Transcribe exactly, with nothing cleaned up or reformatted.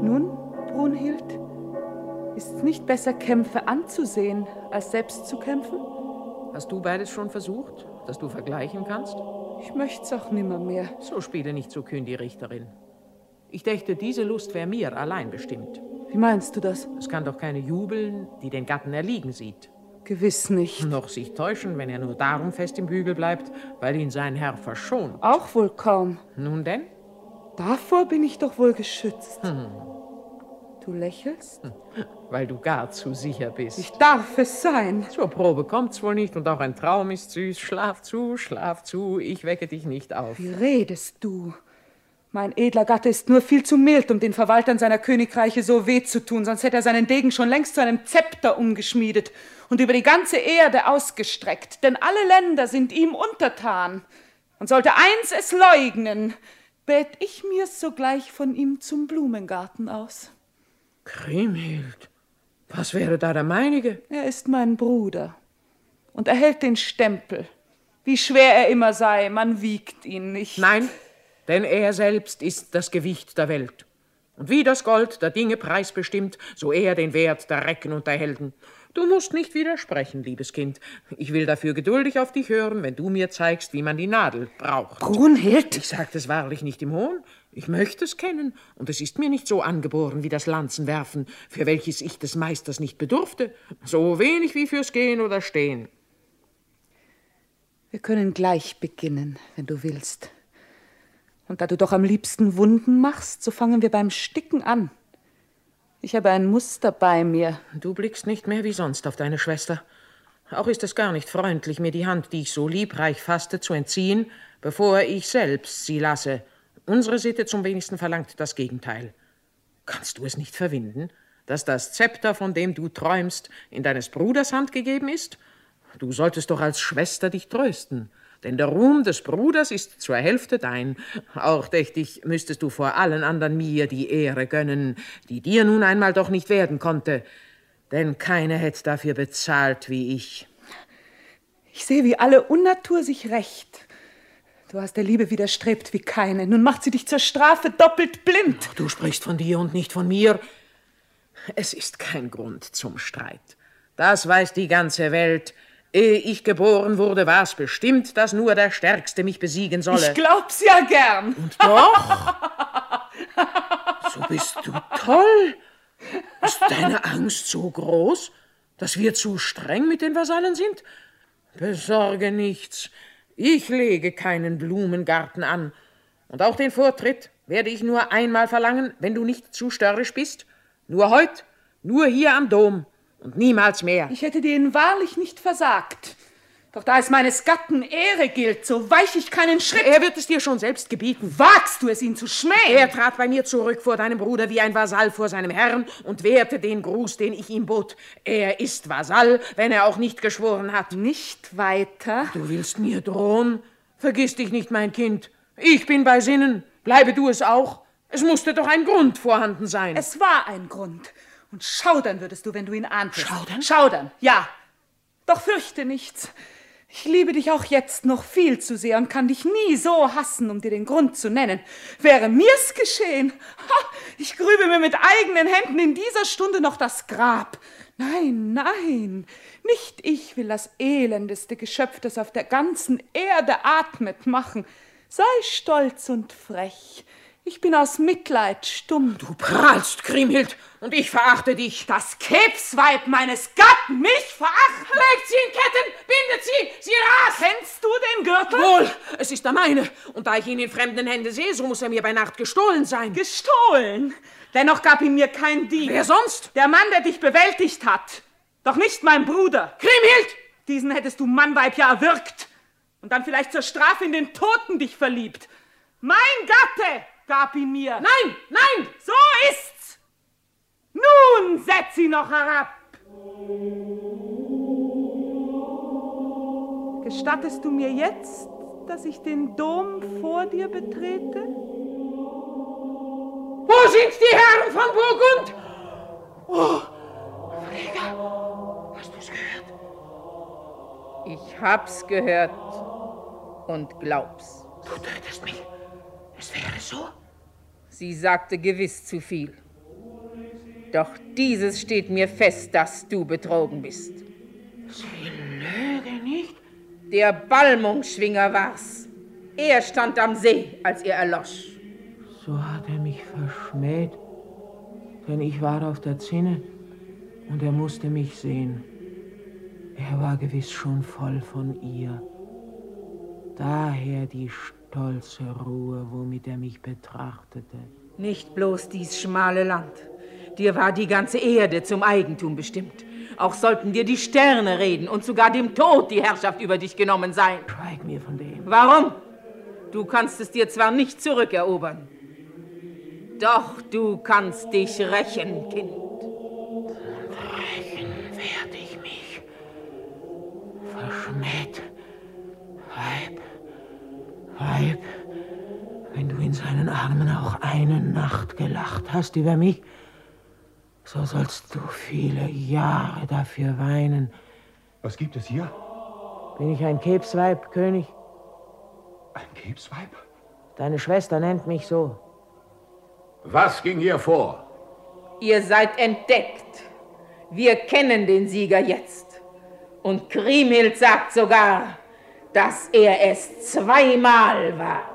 Nun, Brunhild, ist es nicht besser, Kämpfe anzusehen, als selbst zu kämpfen? Hast du beides schon versucht, dass du vergleichen kannst? Ich möcht's auch nimmermehr. So spiele nicht so kühn die Richterin. Ich dächte, diese Lust wäre mir allein bestimmt. Wie meinst du das? Es kann doch keine jubeln, die den Gatten erliegen sieht. Gewiss nicht. Noch sich täuschen, wenn er nur darum fest im Bügel bleibt, weil ihn sein Herr verschont. Auch wohl kaum. Nun denn? Davor bin ich doch wohl geschützt. Hm. Du lächelst? Hm. Weil du gar zu sicher bist. Ich darf es sein. Zur Probe kommt's wohl nicht und auch ein Traum ist süß. Schlaf zu, schlaf zu, ich wecke dich nicht auf. Wie redest du? Mein edler Gatte ist nur viel zu mild, um den Verwaltern seiner Königreiche so weh zu tun, sonst hätte er seinen Degen schon längst zu einem Zepter umgeschmiedet und über die ganze Erde ausgestreckt, denn alle Länder sind ihm untertan. Und sollte eins es leugnen, bät ich mir sogleich von ihm zum Blumengarten aus. Kriemhild, was wäre da der meinige? Er ist mein Bruder und erhält den Stempel. Wie schwer er immer sei, man wiegt ihn nicht. Nein, denn er selbst ist das Gewicht der Welt. Und wie das Gold der Dinge preisbestimmt, so er den Wert der Recken und der Helden. Du musst nicht widersprechen, liebes Kind. Ich will dafür geduldig auf dich hören, wenn du mir zeigst, wie man die Nadel braucht. Brunhild! Ich sage es wahrlich nicht im Hohn. Ich möchte es kennen, und es ist mir nicht so angeboren wie das Lanzenwerfen, für welches ich des Meisters nicht bedurfte, so wenig wie fürs Gehen oder Stehen. Wir können gleich beginnen, wenn du willst. Und da du doch am liebsten Wunden machst, so fangen wir beim Sticken an. Ich habe ein Muster bei mir. Du blickst nicht mehr wie sonst auf deine Schwester. Auch ist es gar nicht freundlich, mir die Hand, die ich so liebreich fasste, zu entziehen, bevor ich selbst sie lasse. Unsere Sitte zum wenigsten verlangt das Gegenteil. Kannst du es nicht verwinden, dass das Zepter, von dem du träumst, in deines Bruders Hand gegeben ist? Du solltest doch als Schwester dich trösten, denn der Ruhm des Bruders ist zur Hälfte dein. Auch dächt ich, müsstest du vor allen anderen mir die Ehre gönnen, die dir nun einmal doch nicht werden konnte, denn keine hätte dafür bezahlt wie ich. Ich sehe, wie alle Unnatur sich rächt. Du hast der Liebe widerstrebt wie keine. Nun macht sie dich zur Strafe doppelt blind. Du sprichst von dir und nicht von mir. Es ist kein Grund zum Streit. Das weiß die ganze Welt. Ehe ich geboren wurde, war es bestimmt, dass nur der Stärkste mich besiegen solle. Ich glaub's ja gern. Und doch? So bist du toll. Ist deine Angst so groß, dass wir zu streng mit den Vasallen sind? Besorge nichts. Ich lege keinen Blumengarten an. Und auch den Vortritt werde ich nur einmal verlangen, wenn du nicht zu störrisch bist. Nur heut, nur hier am Dom und niemals mehr. Ich hätte dir ihn wahrlich nicht versagt. Doch da es meines Gatten Ehre gilt, so weich ich keinen Schritt. Er wird es dir schon selbst gebieten. Wagst du es, ihn zu schmähen? Er trat bei mir zurück vor deinem Bruder wie ein Vasall vor seinem Herrn und wehrte den Gruß, den ich ihm bot. Er ist Vasall, wenn er auch nicht geschworen hat. Nicht weiter? Du willst mir drohen? Vergiss dich nicht, mein Kind. Ich bin bei Sinnen. Bleibe du es auch. Es musste doch ein Grund vorhanden sein. Es war ein Grund. Und schaudern würdest du, wenn du ihn ahntest. Schaudern? Schaudern, ja. Doch fürchte nichts. Ich liebe dich auch jetzt noch viel zu sehr und kann dich nie so hassen, um dir den Grund zu nennen. Wäre mir's geschehen, ha, ich grübe mir mit eigenen Händen in dieser Stunde noch das Grab. Nein, nein, nicht ich will das elendeste Geschöpf, das auf der ganzen Erde atmet, machen. Sei stolz und frech. Ich bin aus Mitleid stumm. Du prahlst, Kriemhild, und ich verachte dich. Das Kebsweib meines Gatten mich verachten. Legt sie in Ketten, bindet sie, sie rast. Kennst du den Gürtel? Wohl, es ist der meine. Und da ich ihn in fremden Händen sehe, so muss er mir bei Nacht gestohlen sein. Gestohlen? Dennoch gab ihn mir kein Dieb. Wer sonst? Der Mann, der dich bewältigt hat. Doch nicht mein Bruder. Kriemhild! Diesen hättest du Mannweib ja erwürgt. Und dann vielleicht zur Strafe in den Toten dich verliebt. Mein Gatte gab ihn mir. Nein, nein! So ist's. Nun setz sie noch herab. Gestattest du mir jetzt, dass ich den Dom vor dir betrete? Wo sind die Herren von Burgund? Oh, Frigga, hast du's gehört? Ich hab's gehört und glaub's. Du tötest mich. Es wäre so? Sie sagte gewiss zu viel. Doch dieses steht mir fest, dass du betrogen bist. Sie lüge nicht? Der Balmungschwinger war's. Er stand am See, als er erlosch. So hat er mich verschmäht, denn ich war auf der Zinne und er musste mich sehen. Er war gewiss schon voll von ihr. Daher die stolze Ruhe, womit er mich betrachtete. Nicht bloß dies schmale Land. Dir war die ganze Erde zum Eigentum bestimmt. Auch sollten dir die Sterne reden und sogar dem Tod die Herrschaft über dich genommen sein. Schweig mir von dem. Warum? Du kannst es dir zwar nicht zurückerobern, doch du kannst dich rächen, Kind. Rächen werde ich mich. Verschmäht. Weib, Weib, wenn du in seinen Armen auch eine Nacht gelacht hast über mich, so sollst du viele Jahre dafür weinen. Was gibt es hier? Bin ich ein Kebsweib, König? Ein Kebsweib? Deine Schwester nennt mich so. Was ging hier vor? Ihr seid entdeckt. Wir kennen den Sieger jetzt. Und Kriemhild sagt sogar, dass er es zweimal war.